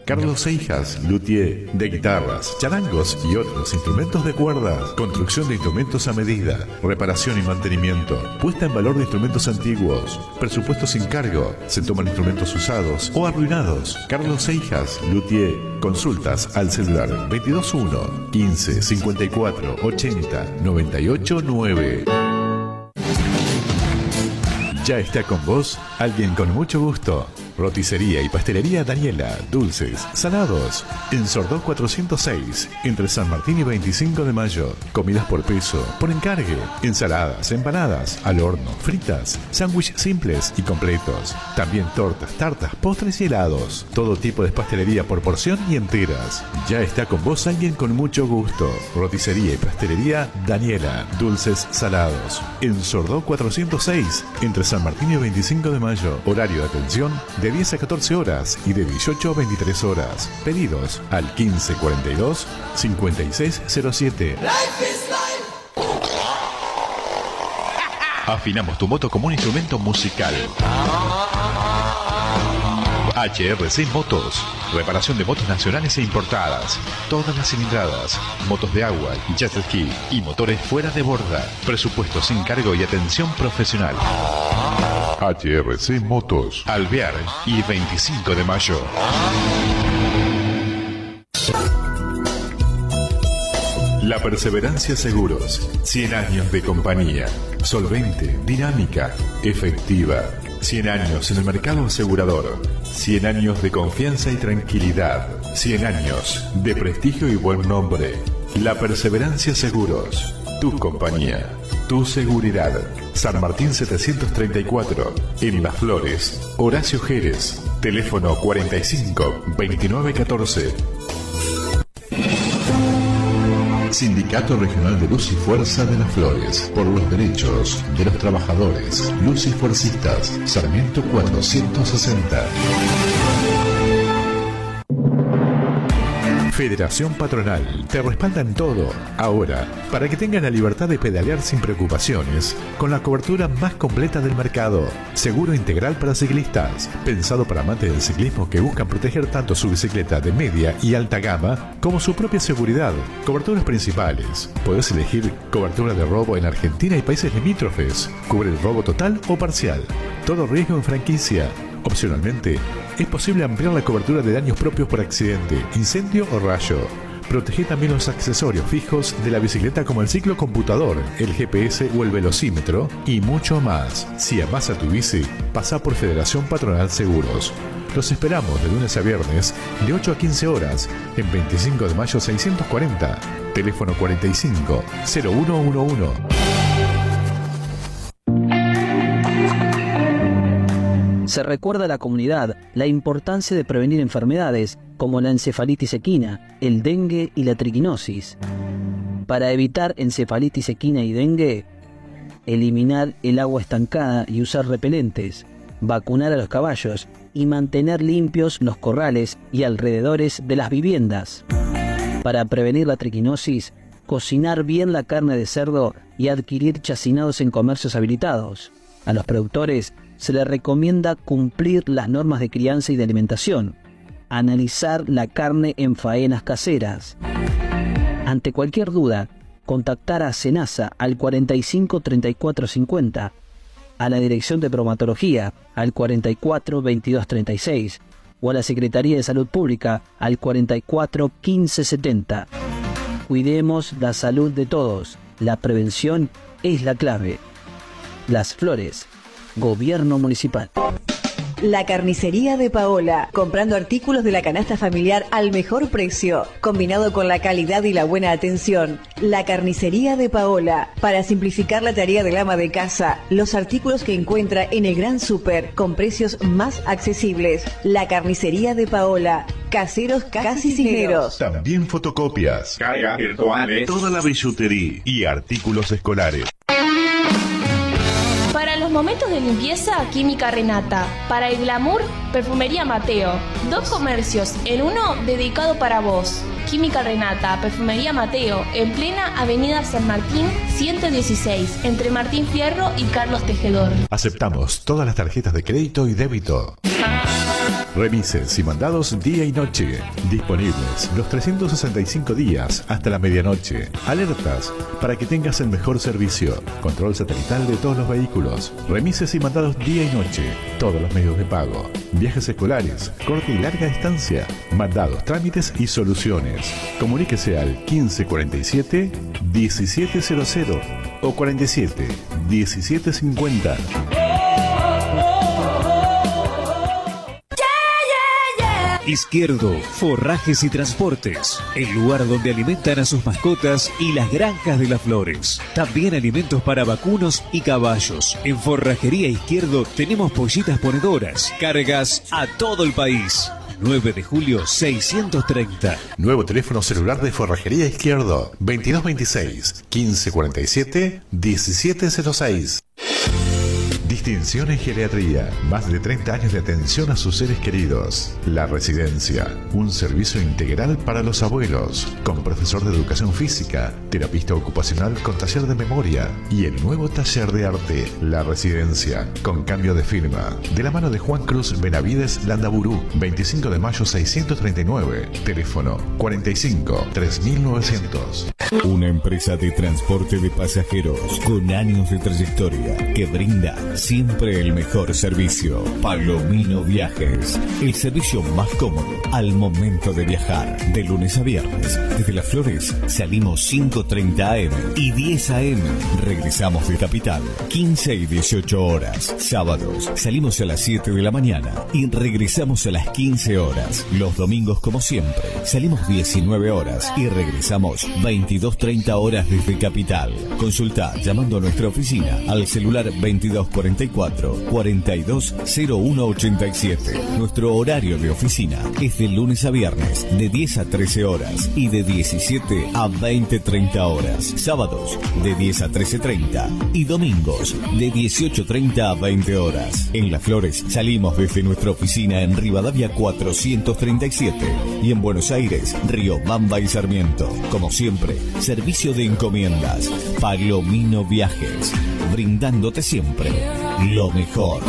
Carlos Seijas, luthier de guitarras, charangos y otros instrumentos de cuerdas. Construcción de instrumentos a medida, reparación y mantenimiento, puesta en valor de instrumentos antiguos, presupuesto sin cargo, se toman instrumentos usados o arruinados. Carlos Seijas, luthier. Consultas al celular 221 15 54 80 98 9. Ya está con vos alguien con mucho gusto. Roticería y pastelería Daniela, dulces, salados. En Sordó 406, entre San Martín y 25 de Mayo. Comidas por peso, por encargue. Ensaladas, empanadas, al horno, fritas, sándwiches simples y completos. También tortas, tartas, postres y helados. Todo tipo de pastelería por porción y enteras. Ya está con vos alguien con mucho gusto. Roticería y pastelería Daniela, dulces, salados. En Sordó 406, entre San Martín y 25 de Mayo. Horario de atención de 10 a 14 horas y de 18 a 23 horas. Pedidos al 1542 5607. Afinamos tu moto como un instrumento musical. HRC Motos. Reparación de motos nacionales e importadas. Todas las cilindradas, motos de agua, jet ski y motores fuera de borda. Presupuesto sin cargo y atención profesional. HRC Motos, Alvear y 25 de Mayo. La Perseverancia Seguros. 100 años de compañía. Solvente, dinámica, efectiva. 100 años en el mercado asegurador. 100 años de confianza y tranquilidad. 100 años de prestigio y buen nombre. La Perseverancia Seguros. Tu compañía, tu seguridad. San Martín 734, en Las Flores. Horacio Jerez. Teléfono 45 29 14. Sindicato Regional de Luz y Fuerza de Las Flores, por los derechos de los trabajadores. Luz y Fuercistas, Sarmiento 460. Federación Patronal, te respalda en todo. Ahora, para que tengas la libertad de pedalear sin preocupaciones, con la cobertura más completa del mercado. Seguro integral para ciclistas, pensado para amantes del ciclismo que buscan proteger tanto su bicicleta de media y alta gama como su propia seguridad. Coberturas principales. Podés elegir cobertura de robo en Argentina y países limítrofes. Cubre el robo total o parcial. Todo riesgo en franquicia. Opcionalmente, es posible ampliar la cobertura de daños propios por accidente, incendio o rayo. Protege también los accesorios fijos de la bicicleta como el ciclocomputador, el GPS o el velocímetro y mucho más. Si amás a tu bici, pasá por Federación Patronal Seguros. Los esperamos de lunes a viernes de 8 a 15 horas en 25 de mayo 640, teléfono 45 0111. Se recuerda a la comunidad la importancia de prevenir enfermedades como la encefalitis equina, el dengue y la triquinosis. Para evitar encefalitis equina y dengue, eliminar el agua estancada y usar repelentes, vacunar a los caballos y mantener limpios los corrales y alrededores de las viviendas. Para prevenir la triquinosis, cocinar bien la carne de cerdo y adquirir chacinados en comercios habilitados. A los productores se les recomienda cumplir las normas de crianza y de alimentación, analizar la carne en faenas caseras. Ante cualquier duda, contactar a Senasa al 45 34 50, a la Dirección de Bromatología al 44 22 36 o a la Secretaría de Salud Pública al 44 15 70. Cuidemos la salud de todos. La prevención es la clave. Las Flores, Gobierno Municipal. La Carnicería de Paola, comprando artículos de la canasta familiar al mejor precio, combinado con la calidad y la buena atención. La Carnicería de Paola, para simplificar la tarea del ama de casa, los artículos que encuentra en el Gran Super con precios más accesibles. La Carnicería de Paola, caseros casi cineros. También fotocopias, cargas virtuales, toda la billutería y artículos escolares. Para los momentos de limpieza, Química Renata. Para el glamour, Perfumería Mateo. 2 comercios en uno dedicado para vos. Química Renata, Perfumería Mateo, en plena Avenida San Martín 116, entre Martín Fierro y Carlos Tejedor. Aceptamos todas las tarjetas de crédito y débito. Remises y mandados día y noche. Disponibles los 365 días hasta la medianoche. Alertas para que tengas el mejor servicio. Control satelital de todos los vehículos. Remises y mandados día y noche. Todos los medios de pago. Viajes escolares, corta y larga distancia. Mandados, trámites y soluciones. Comuníquese al 1547 1700 o 47 1750. Izquierdo, forrajes y transportes, el lugar donde alimentan a sus mascotas y las granjas de las flores. También alimentos para vacunos y caballos. En Forrajería Izquierdo tenemos pollitas ponedoras, cargas a todo el país. 9 de julio 630. Nuevo teléfono celular de Forrajería Izquierdo, 2226 1547 1706. Distinción en geriatría. Más de 30 años de atención a sus seres queridos. La Residencia. Un servicio integral para los abuelos. Con profesor de educación física, terapista ocupacional con taller de memoria y el nuevo taller de arte. La Residencia. Con cambio de firma. De la mano de Juan Cruz Benavides Landaburu. 25 de mayo 639. Teléfono 45 3900. Una empresa de transporte de pasajeros con años de trayectoria que brinda siempre el mejor servicio. Palomino Viajes, el servicio más cómodo al momento de viajar. De lunes a viernes, desde Las Flores salimos 5:30 am y 10 am. Regresamos de Capital 15 y 18 horas. Sábados salimos a las 7 de la mañana y regresamos a las 15 horas. Los domingos, como siempre, salimos 19 horas y regresamos 22:30 horas desde Capital. Consulta llamando a nuestra oficina al celular 2244 420187. Nuestro horario de oficina es de lunes a viernes de 10 a 13 horas y de 17 a 20:30 horas. Sábados de 10 a 13:30 y domingos de 18:30 a 20 horas. En Las Flores salimos desde nuestra oficina en Rivadavia 437 y en Buenos Aires, Riobamba y Sarmiento. Como siempre, servicio de encomiendas. Palomino Viajes, brindándote siempre lo mejor.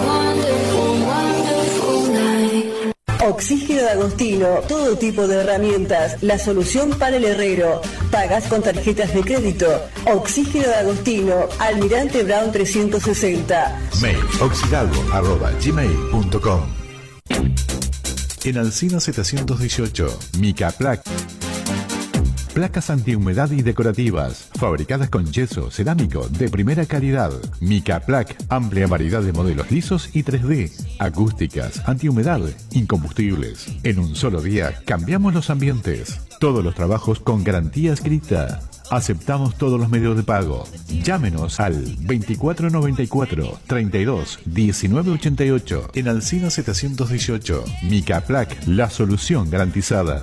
Oxígeno de Agostino, todo tipo de herramientas, la solución para el herrero. Pagas con tarjetas de crédito. Oxígeno de Agostino, Almirante Brown 360. Mail oxidalgo@gmail.com. En Alsina 718, Micaplac. Placas antihumedad y decorativas, fabricadas con yeso cerámico de primera calidad. Micaplac, amplia variedad de modelos lisos y 3D, acústicas, antihumedad, incombustibles. En un solo día cambiamos los ambientes. Todos los trabajos con garantía escrita. Aceptamos todos los medios de pago. Llámenos al 2494 32 1988 en Alsina 718. Micaplac, la solución garantizada.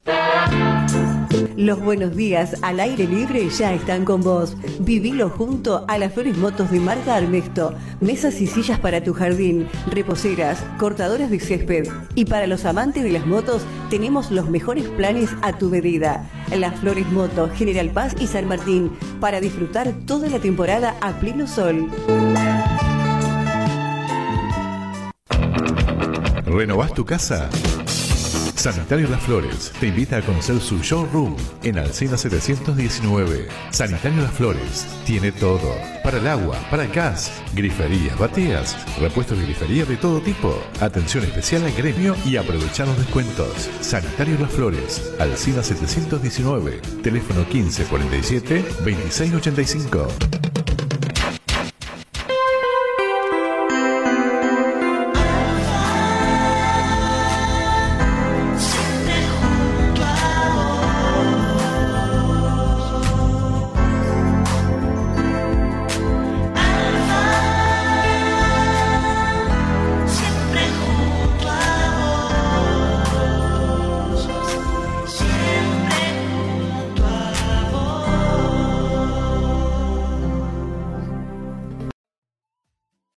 Los buenos días al aire libre ya están con vos. Vivilo junto a las Flores Motos de marca Armesto. Mesas y sillas para tu jardín, reposeras, cortadoras de césped. Y para los amantes de las motos, tenemos los mejores planes a tu medida. Las Flores Motos, General Paz y San Martín, para disfrutar toda la temporada a pleno sol. ¿Renovás tu casa? Sanitario Las Flores te invita a conocer su showroom en Alsina 719. Sanitario Las Flores tiene todo. Para el agua, para el gas, griferías, bateas, repuestos de grifería de todo tipo. Atención especial al gremio y aprovechar los descuentos. Sanitario Las Flores, Alsina 719. Teléfono 1547 2685.